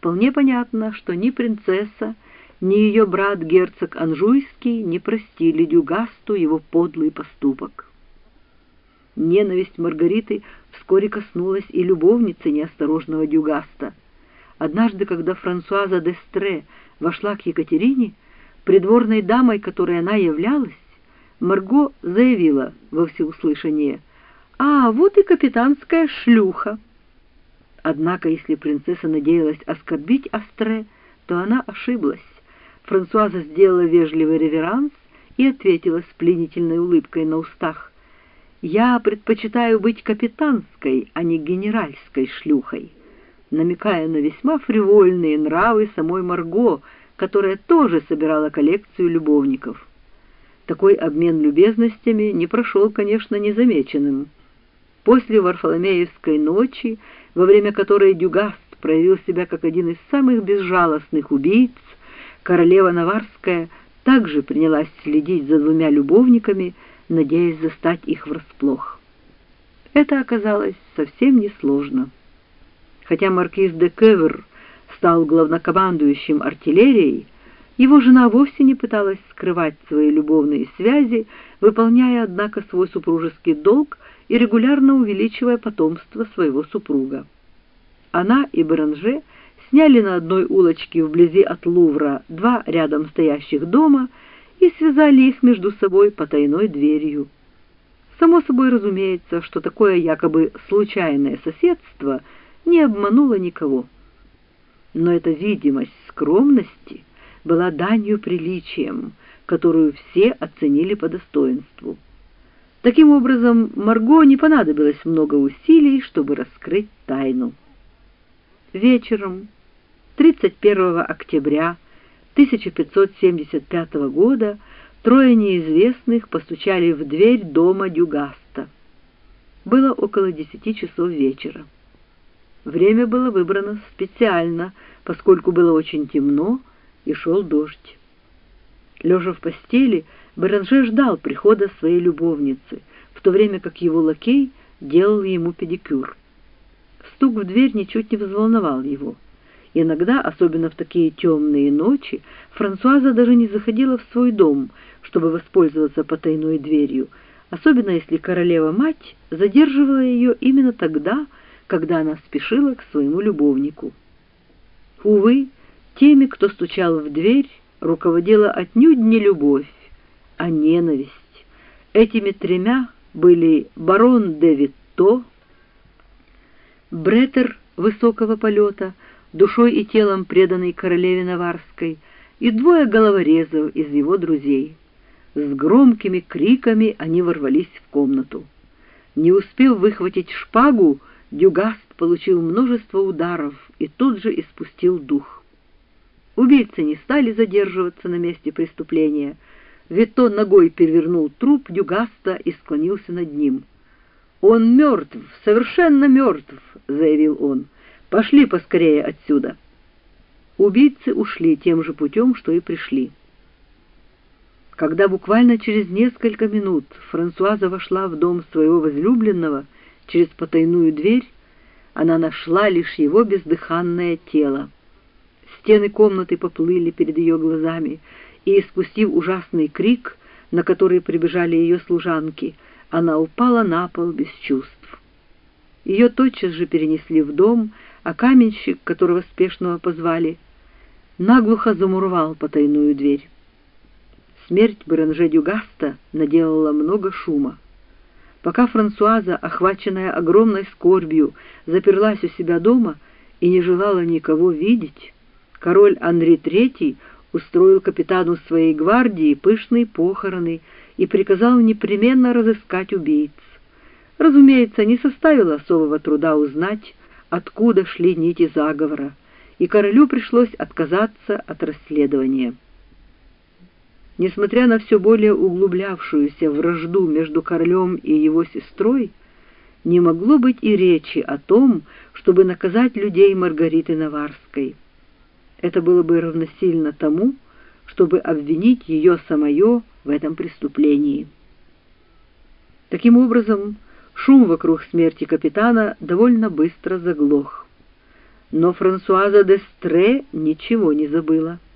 вполне понятно, что ни принцесса, ни ее брат герцог Анжуйский не простили Дюгасту его подлый поступок. Ненависть Маргариты вскоре коснулась и любовницы неосторожного Дюгаста. Однажды, когда Франсуаза д'Эстре вошла к Екатерине, придворной дамой, которой она являлась, Марго заявила во всеуслышание: «А, вот и капитанская шлюха». Однако, если принцесса надеялась оскорбить Астре, то она ошиблась. Франсуаза сделала вежливый реверанс и ответила с пленительной улыбкой на устах: «Я предпочитаю быть капитанской, а не генеральской шлюхой», намекая на весьма фривольные нравы самой Марго, которая тоже собирала коллекцию любовников. Такой обмен любезностями не прошел, конечно, незамеченным. После Варфоломеевской ночи, во время которой Дюгаст проявил себя как один из самых безжалостных убийц, королева Наварская также принялась следить за двумя любовниками, надеясь застать их врасплох. Это оказалось совсем несложно. Хотя маркиз де Кевер стал главнокомандующим артиллерией, его жена вовсе не пыталась скрывать свои любовные связи, выполняя, однако, свой супружеский долг и регулярно увеличивая потомство своего супруга. Она и Беранже сняли на одной улочке вблизи от Лувра два рядом стоящих дома и связали их между собой потайной дверью. Само собой разумеется, что такое якобы случайное соседство не обмануло никого. Но эта видимость скромности была данью приличиям, которую все оценили по достоинству. Таким образом, Марго не понадобилось много усилий, чтобы раскрыть тайну. Вечером 31 октября 1575 года трое неизвестных постучали в дверь дома Дюгаста. Было около 10 часов вечера. Время было выбрано специально, поскольку было очень темно и шел дождь. Лежа в постели, Беранже ждал прихода своей любовницы, в то время как его лакей делал ему педикюр. Стук в дверь ничуть не взволновал его. Иногда, особенно в такие темные ночи, Франсуаза даже не заходила в свой дом, чтобы воспользоваться потайной дверью, особенно если королева-мать задерживала ее именно тогда, когда она спешила к своему любовнику. Увы, теми, кто стучал в дверь, руководила отнюдь не любовь, а ненависть. Этими тремя были барон де Витто, бретер высокого полета, душой и телом преданный королеве Наварской, и двое головорезов из его друзей. С громкими криками они ворвались в комнату. Не успев выхватить шпагу, Дюгаст получил множество ударов и тут же испустил дух. Убийцы не стали задерживаться на месте преступления. Витто ногой перевернул труп Дюгаста и склонился над ним. «Он мертв, совершенно мертв», — заявил он. «Пошли поскорее отсюда». Убийцы ушли тем же путем, что и пришли. Когда буквально через несколько минут Франсуаза вошла в дом своего возлюбленного через потайную дверь, она нашла лишь его бездыханное тело. Стены комнаты поплыли перед ее глазами, и, испустив ужасный крик, на который прибежали ее служанки, она упала на пол без чувств. Ее тотчас же перенесли в дом, а каменщик, которого спешного позвали, наглухо замуровал потайную дверь. Смерть Беранже Дюгаста наделала много шума. Пока Франсуаза, охваченная огромной скорбью, заперлась у себя дома и не желала никого видеть, король Анри III устроил капитану своей гвардии пышные похороны и приказал непременно разыскать убийц. Разумеется, не составило особого труда узнать, откуда шли нити заговора, и королю пришлось отказаться от расследования. Несмотря на все более углублявшуюся вражду между королем и его сестрой, не могло быть и речи о том, чтобы наказать людей Маргариты Наварской. Это было бы равносильно тому, чтобы обвинить ее самое в этом преступлении. Таким образом, шум вокруг смерти капитана довольно быстро заглох. Но Франсуаза де Стре ничего не забыла.